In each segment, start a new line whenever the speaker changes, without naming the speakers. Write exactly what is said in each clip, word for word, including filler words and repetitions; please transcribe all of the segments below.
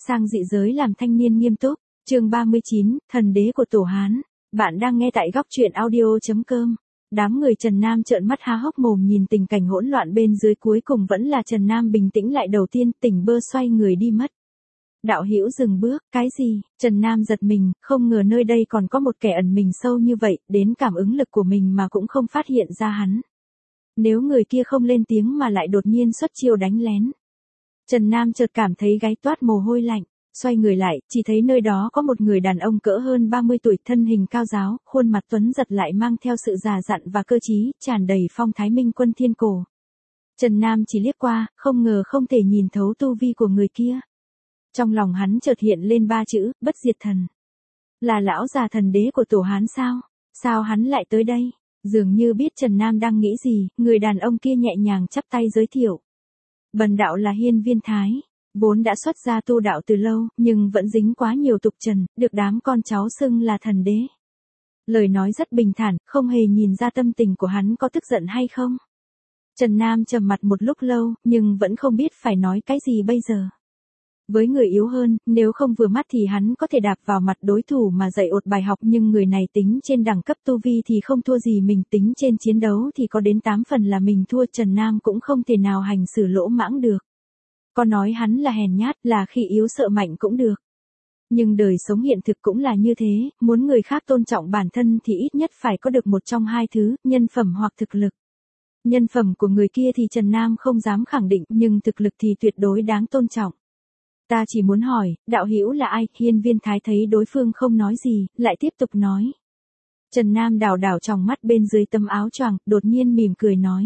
sang dị giới làm thanh niên nghiêm túc, chương ba mươi chín, thần đế của Tổ Hán. Bạn đang nghe tại góc truyện audio chấm com. Đám người Trần Nam trợn mắt há hốc mồm nhìn tình cảnh hỗn loạn bên dưới, cuối cùng vẫn là Trần Nam bình tĩnh lại, đầu tiên tỉnh bơ xoay người đi mất. Đạo Hữu dừng bước, cái gì? Trần Nam giật mình, không ngờ nơi đây còn có một kẻ ẩn mình sâu như vậy, đến cảm ứng lực của mình mà cũng không phát hiện ra hắn. Nếu người kia không lên tiếng mà lại đột nhiên xuất chiêu đánh lén. Trần Nam chợt cảm thấy gáy toát mồ hôi lạnh, xoay người lại, chỉ thấy nơi đó có một người đàn ông cỡ hơn ba mươi tuổi, thân hình cao ráo, khuôn mặt tuấn giật lại mang theo sự già dặn và cơ trí, tràn đầy phong thái minh quân thiên cổ. Trần Nam chỉ liếc qua, không ngờ không thể nhìn thấu tu vi của người kia. Trong lòng hắn chợt hiện lên ba chữ, bất diệt thần. Là lão già thần đế của Tổ Hán sao? Sao hắn lại tới đây? Dường như biết Trần Nam đang nghĩ gì, người đàn ông kia nhẹ nhàng chắp tay giới thiệu. Bần đạo là Hiên Viên Thái, vốn đã xuất gia tu đạo từ lâu, nhưng vẫn dính quá nhiều tục trần, được đám con cháu xưng là thần đế. Lời nói rất bình thản, không hề nhìn ra tâm tình của hắn có tức giận hay không. Trần Nam trầm mặt một lúc lâu, nhưng vẫn không biết phải nói cái gì bây giờ. Với người yếu hơn, nếu không vừa mắt thì hắn có thể đạp vào mặt đối thủ mà dạy ột bài học, nhưng người này tính trên đẳng cấp tu vi thì không thua gì mình, tính trên chiến đấu thì có đến tám phần là mình thua. Trần Nam cũng không thể nào hành xử lỗ mãng được. Có nói hắn là hèn nhát, là khi yếu sợ mạnh cũng được. Nhưng đời sống hiện thực cũng là như thế, muốn người khác tôn trọng bản thân thì ít nhất phải có được một trong hai thứ, nhân phẩm hoặc thực lực. Nhân phẩm của người kia thì Trần Nam không dám khẳng định, nhưng thực lực thì tuyệt đối đáng tôn trọng. Ta chỉ muốn hỏi, đạo hữu là ai? Hiên Viên Thái thấy đối phương không nói gì, lại tiếp tục nói. Trần Nam đảo đảo tròng mắt bên dưới tấm áo choàng, đột nhiên mỉm cười nói.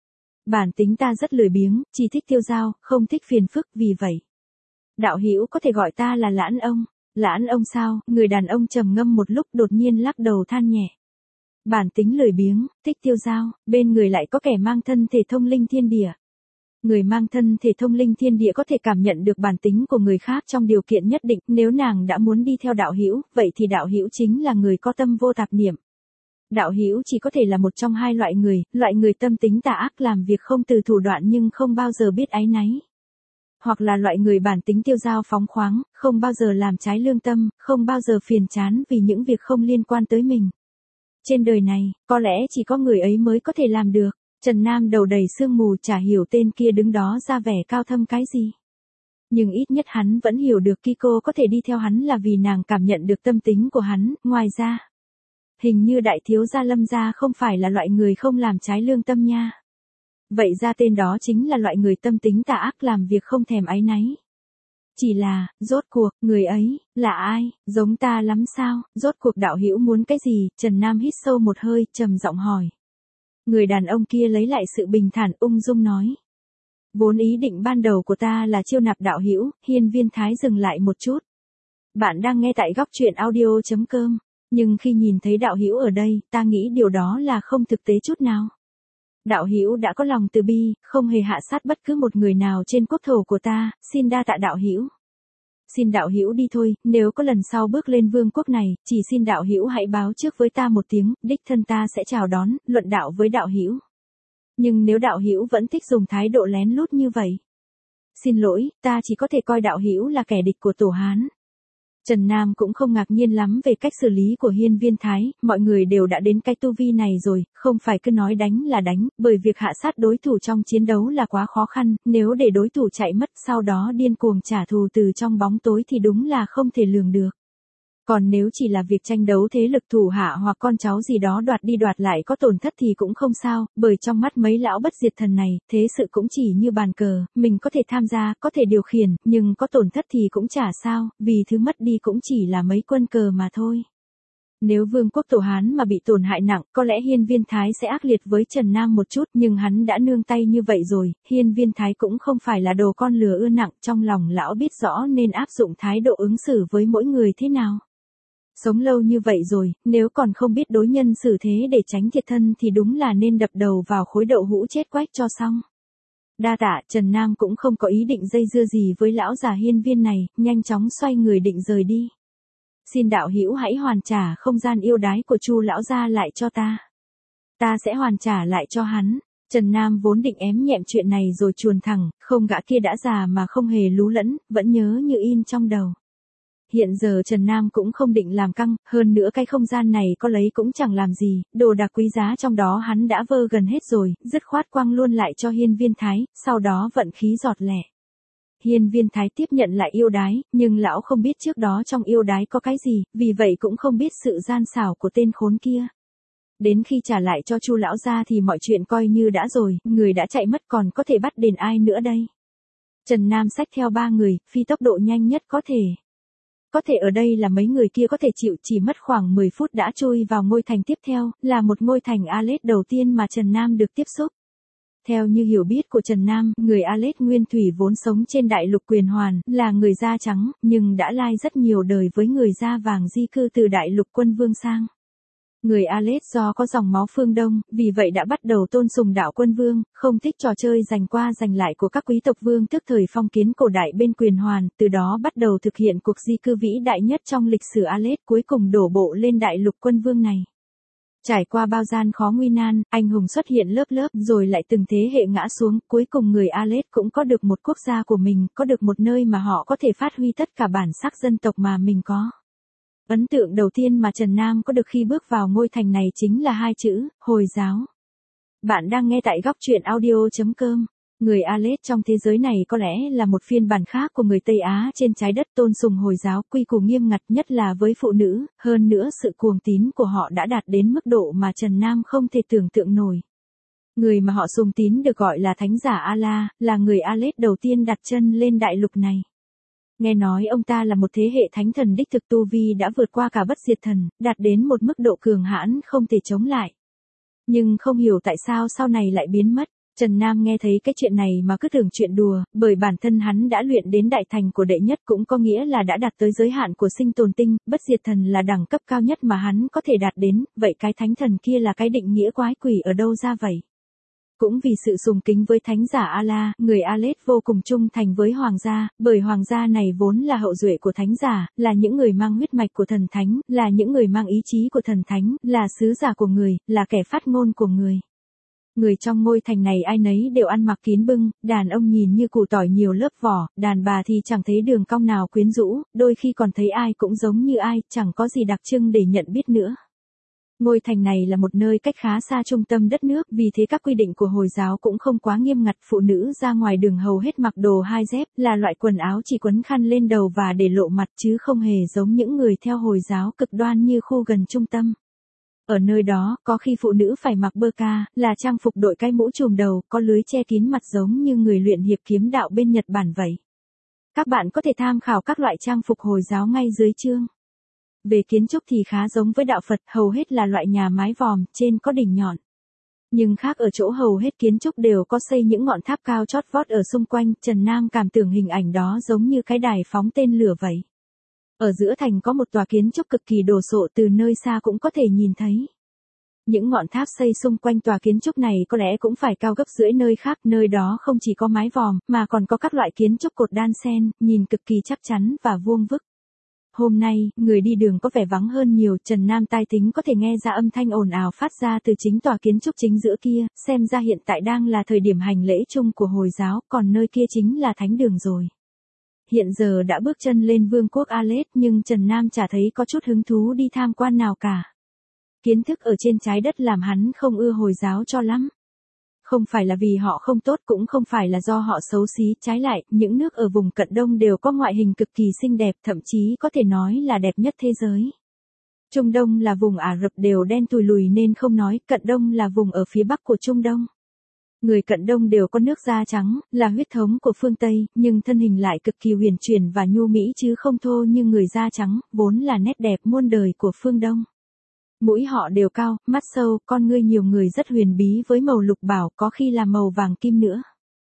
Bản tính ta rất lười biếng, chỉ thích tiêu dao, không thích phiền phức, vì vậy. Đạo hữu có thể gọi ta là Lãn ông. Lãn ông sao? Người đàn ông trầm ngâm một lúc, đột nhiên lắc đầu than nhẹ. Bản tính lười biếng, thích tiêu dao, bên người lại có kẻ mang thân thể thông linh thiên địa. Người mang thân thể thông linh thiên địa có thể cảm nhận được bản tính của người khác trong điều kiện nhất định, nếu nàng đã muốn đi theo đạo hữu, vậy thì đạo hữu chính là người có tâm vô tạp niệm. Đạo hữu chỉ có thể là một trong hai loại người, loại người tâm tính tà ác, làm việc không từ thủ đoạn nhưng không bao giờ biết áy náy. Hoặc là loại người bản tính tiêu dao phóng khoáng, không bao giờ làm trái lương tâm, không bao giờ phiền chán vì những việc không liên quan tới mình. Trên đời này, có lẽ chỉ có người ấy mới có thể làm được. Trần Nam đầu đầy sương mù, chả hiểu tên kia đứng đó ra vẻ cao thâm cái gì. Nhưng ít nhất hắn vẫn hiểu được Kiko có thể đi theo hắn là vì nàng cảm nhận được tâm tính của hắn. Ngoài ra, hình như đại thiếu gia Lâm gia không phải là loại người không làm trái lương tâm nha. Vậy ra tên đó chính là loại người tâm tính tà ác, làm việc không thèm áy náy. Chỉ là, rốt cuộc, người ấy, là ai? Giống ta lắm sao? Rốt cuộc đạo hữu muốn cái gì? Trần Nam hít sâu một hơi, trầm giọng hỏi. Người đàn ông kia lấy lại sự bình thản, ung dung nói. Vốn ý định ban đầu của ta là chiêu nạp đạo hữu. Hiên Viên Thái dừng lại một chút. Bạn đang nghe tại góc truyện audio chấm com. Nhưng khi nhìn thấy đạo hữu ở đây, ta nghĩ điều đó là không thực tế chút nào. Đạo hữu đã có lòng từ bi, không hề hạ sát bất cứ một người nào trên quốc thổ của ta, xin đa tạ đạo hữu. Xin đạo hữu đi thôi, nếu có lần sau bước lên vương quốc này, chỉ xin đạo hữu hãy báo trước với ta một tiếng, đích thân ta sẽ chào đón, luận đạo với đạo hữu. Nhưng nếu đạo hữu vẫn thích dùng thái độ lén lút như vậy, xin lỗi, ta chỉ có thể coi đạo hữu là kẻ địch của Tổ Hán. Trần Nam cũng không ngạc nhiên lắm về cách xử lý của Hiên Viên Thái, mọi người đều đã đến cái tu vi này rồi, không phải cứ nói đánh là đánh, bởi việc hạ sát đối thủ trong chiến đấu là quá khó khăn, nếu để đối thủ chạy mất sau đó điên cuồng trả thù từ trong bóng tối thì đúng là không thể lường được. Còn nếu chỉ là việc tranh đấu thế lực thủ hạ hoặc con cháu gì đó đoạt đi đoạt lại có tổn thất thì cũng không sao, bởi trong mắt mấy lão bất diệt thần này, thế sự cũng chỉ như bàn cờ, mình có thể tham gia, có thể điều khiển, nhưng có tổn thất thì cũng chả sao, vì thứ mất đi cũng chỉ là mấy quân cờ mà thôi. Nếu vương quốc Tổ Hán mà bị tổn hại nặng, có lẽ Hiên Viên Thái sẽ ác liệt với Trần Nam một chút, nhưng hắn đã nương tay như vậy rồi, Hiên Viên Thái cũng không phải là đồ con lừa ưa nặng, trong lòng lão biết rõ nên áp dụng thái độ ứng xử với mỗi người thế nào. Sống lâu như vậy rồi, nếu còn không biết đối nhân xử thế để tránh thiệt thân thì đúng là nên đập đầu vào khối đậu hũ chết quách cho xong. Đa tạ, Trần Nam cũng không có ý định dây dưa gì với lão già Hiên Viên này, nhanh chóng xoay người định rời đi. Xin đạo hữu hãy hoàn trả không gian yêu đái của Chu lão gia lại cho ta. Ta sẽ hoàn trả lại cho hắn. Trần Nam vốn định ém nhẹm chuyện này rồi chuồn thẳng, không gã kia đã già mà không hề lú lẫn, vẫn nhớ như in trong đầu. Hiện giờ Trần Nam cũng không định làm căng, hơn nữa cái không gian này có lấy cũng chẳng làm gì, đồ đạc quý giá trong đó hắn đã vơ gần hết rồi, dứt khoát quăng luôn lại cho Hiên Viên Thái, sau đó vận khí giọt lẻ. Hiên Viên Thái tiếp nhận lại yêu đái, nhưng lão không biết trước đó trong yêu đái có cái gì, vì vậy cũng không biết sự gian xảo của tên khốn kia. Đến khi trả lại cho Chu lão gia thì mọi chuyện coi như đã rồi, người đã chạy mất còn có thể bắt đền ai nữa đây. Trần Nam xách theo ba người, phi tốc độ nhanh nhất có thể. Có thể ở đây là mấy người kia có thể chịu, chỉ mất khoảng mười phút đã chui vào ngôi thành tiếp theo, là một ngôi thành Alet đầu tiên mà Trần Nam được tiếp xúc. Theo như hiểu biết của Trần Nam, người Alet nguyên thủy vốn sống trên đại lục Quyền Hoàn, là người da trắng, nhưng đã lai rất nhiều đời với người da vàng di cư từ đại lục Quân Vương sang. Người Alet do có dòng máu phương Đông, vì vậy đã bắt đầu tôn sùng đạo Quân Vương, không thích trò chơi giành qua giành lại của các quý tộc vương tức thời phong kiến cổ đại bên Quyền Hoàn, từ đó bắt đầu thực hiện cuộc di cư vĩ đại nhất trong lịch sử Alet, cuối cùng đổ bộ lên đại lục Quân Vương này. Trải qua bao gian khó nguy nan, anh hùng xuất hiện lớp lớp rồi lại từng thế hệ ngã xuống, cuối cùng người Alet cũng có được một quốc gia của mình, có được một nơi mà họ có thể phát huy tất cả bản sắc dân tộc mà mình có. Ấn tượng đầu tiên mà Trần Nam có được khi bước vào ngôi thành này chính là hai chữ, Hồi giáo. Bạn đang nghe tại góc truyện audio chấm com. Người Alet trong thế giới này có lẽ là một phiên bản khác của người Tây Á trên trái đất, tôn sùng Hồi giáo, quy củ nghiêm ngặt nhất là với phụ nữ, hơn nữa sự cuồng tín của họ đã đạt đến mức độ mà Trần Nam không thể tưởng tượng nổi. Người mà họ sùng tín được gọi là Thánh giả Allah, là người Alet đầu tiên đặt chân lên đại lục này. Nghe nói ông ta là một thế hệ thánh thần đích thực, tu vi đã vượt qua cả bất diệt thần, đạt đến một mức độ cường hãn không thể chống lại. Nhưng không hiểu tại sao sau này lại biến mất. Trần Nam nghe thấy cái chuyện này mà cứ tưởng chuyện đùa, bởi bản thân hắn đã luyện đến đại thành của đệ nhất, cũng có nghĩa là đã đạt tới giới hạn của sinh tồn tinh, bất diệt thần là đẳng cấp cao nhất mà hắn có thể đạt đến, vậy cái thánh thần kia là cái định nghĩa quái quỷ ở đâu ra vậy? Cũng vì sự sùng kính với Thánh giả Allah, người Alet vô cùng trung thành với hoàng gia, bởi hoàng gia này vốn là hậu duệ của Thánh giả, là những người mang huyết mạch của thần thánh, là những người mang ý chí của thần thánh, là sứ giả của người, là kẻ phát ngôn của người. Người trong ngôi thành này ai nấy đều ăn mặc kín bưng, đàn ông nhìn như củ tỏi nhiều lớp vỏ, đàn bà thì chẳng thấy đường cong nào quyến rũ, đôi khi còn thấy ai cũng giống như ai, chẳng có gì đặc trưng để nhận biết nữa. Ngôi thành này là một nơi cách khá xa trung tâm đất nước, vì thế các quy định của Hồi giáo cũng không quá nghiêm ngặt, phụ nữ ra ngoài đường hầu hết mặc đồ hai dép, là loại quần áo chỉ quấn khăn lên đầu và để lộ mặt, chứ không hề giống những người theo Hồi giáo cực đoan như khu gần trung tâm. Ở nơi đó, có khi phụ nữ phải mặc burqa, là trang phục đội cái mũ trùm đầu, có lưới che kín mặt giống như người luyện hiệp kiếm đạo bên Nhật Bản vậy. Các bạn có thể tham khảo các loại trang phục Hồi giáo ngay dưới chương. Về kiến trúc thì khá giống với đạo Phật, hầu hết là loại nhà mái vòm, trên có đỉnh nhọn. Nhưng khác ở chỗ hầu hết kiến trúc đều có xây những ngọn tháp cao chót vót ở xung quanh, Trần Nam cảm tưởng hình ảnh đó giống như cái đài phóng tên lửa vậy. Ở giữa thành có một tòa kiến trúc cực kỳ đồ sộ, từ nơi xa cũng có thể nhìn thấy. Những ngọn tháp xây xung quanh tòa kiến trúc này có lẽ cũng phải cao gấp rưỡi nơi khác, nơi đó không chỉ có mái vòm, mà còn có các loại kiến trúc cột đan xen, nhìn cực kỳ chắc chắn và vuông vức. Hôm nay, người đi đường có vẻ vắng hơn nhiều, Trần Nam tai tính có thể nghe ra âm thanh ồn ào phát ra từ chính tòa kiến trúc chính giữa kia, xem ra hiện tại đang là thời điểm hành lễ chung của Hồi giáo, còn nơi kia chính là thánh đường rồi. Hiện giờ đã bước chân lên vương quốc Alet, nhưng Trần Nam chả thấy có chút hứng thú đi tham quan nào cả. Kiến thức ở trên trái đất làm hắn không ưa Hồi giáo cho lắm. Không phải là vì họ không tốt, cũng không phải là do họ xấu xí, trái lại, những nước ở vùng Cận Đông đều có ngoại hình cực kỳ xinh đẹp, thậm chí có thể nói là đẹp nhất thế giới. Trung Đông là vùng Ả Rập đều đen tùi lùi nên không nói, Cận Đông là vùng ở phía bắc của Trung Đông. Người Cận Đông đều có nước da trắng, là huyết thống của phương Tây, nhưng thân hình lại cực kỳ huyền chuyển và nhu mỹ chứ không thô như người da trắng, vốn là nét đẹp muôn đời của phương Đông. Mũi họ đều cao, mắt sâu, con ngươi nhiều người rất huyền bí với màu lục bảo, có khi là màu vàng kim nữa.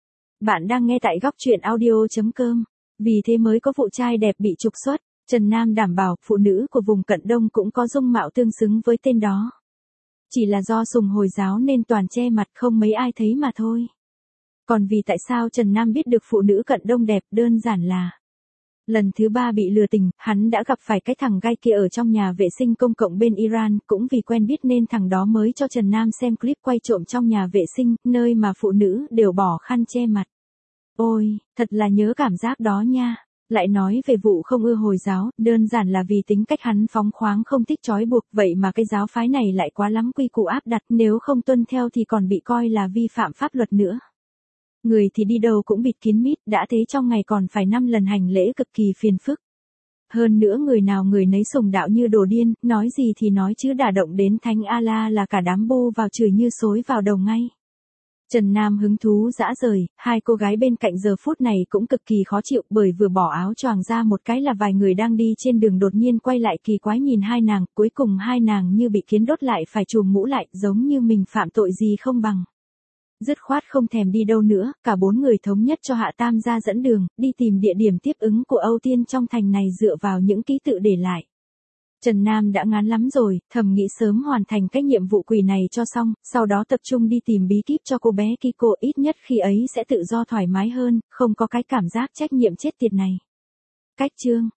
Bạn đang nghe tại góc truyện audio chấm com. Vì thế mới có vụ trai đẹp bị trục xuất. Trần Nam đảm bảo phụ nữ của vùng Cận Đông cũng có dung mạo tương xứng với tên đó. Chỉ là do sùng Hồi giáo nên toàn che mặt, không mấy ai thấy mà thôi. Còn vì tại sao Trần Nam biết được phụ nữ Cận Đông đẹp, đơn giản là Lần thứ ba bị lừa tình, hắn đã gặp phải cái thằng gai kia ở trong nhà vệ sinh công cộng bên Iran, cũng vì quen biết nên thằng đó mới cho Trần Nam xem clip quay trộm trong nhà vệ sinh, nơi mà phụ nữ đều bỏ khăn che mặt. Ôi, thật là nhớ cảm giác đó nha. Lại nói về vụ không ưa Hồi giáo, đơn giản là vì tính cách hắn phóng khoáng không thích trói buộc, vậy mà cái giáo phái này lại quá lắm quy củ áp đặt, nếu không tuân theo thì còn bị coi là vi phạm pháp luật nữa. Người thì đi đâu cũng bịt kín mít, đã thế trong ngày còn phải năm lần hành lễ cực kỳ phiền phức. Hơn nữa người nào người nấy sùng đạo như đồ điên, nói gì thì nói chứ đả động đến Thánh Allah là cả đám bô vào chửi như xối vào đầu ngay. Trần Nam hứng thú dã rời, hai cô gái bên cạnh giờ phút này cũng cực kỳ khó chịu bởi vừa bỏ áo choàng ra một cái là vài người đang đi trên đường đột nhiên quay lại kỳ quái nhìn hai nàng, cuối cùng hai nàng như bị kiến đốt lại phải trùm mũ lại giống như mình phạm tội gì không bằng. Dứt khoát không thèm đi đâu nữa, cả bốn người thống nhất cho Hạ Tam gia dẫn đường, đi tìm địa điểm tiếp ứng của Âu Tiên trong thành này dựa vào những ký tự để lại. Trần Nam đã ngán lắm rồi, thầm nghĩ sớm hoàn thành cái nhiệm vụ quỷ này cho xong, sau đó tập trung đi tìm bí kíp cho cô bé Kiko, ít nhất khi ấy sẽ tự do thoải mái hơn, không có cái cảm giác trách nhiệm chết tiệt này. Cách chương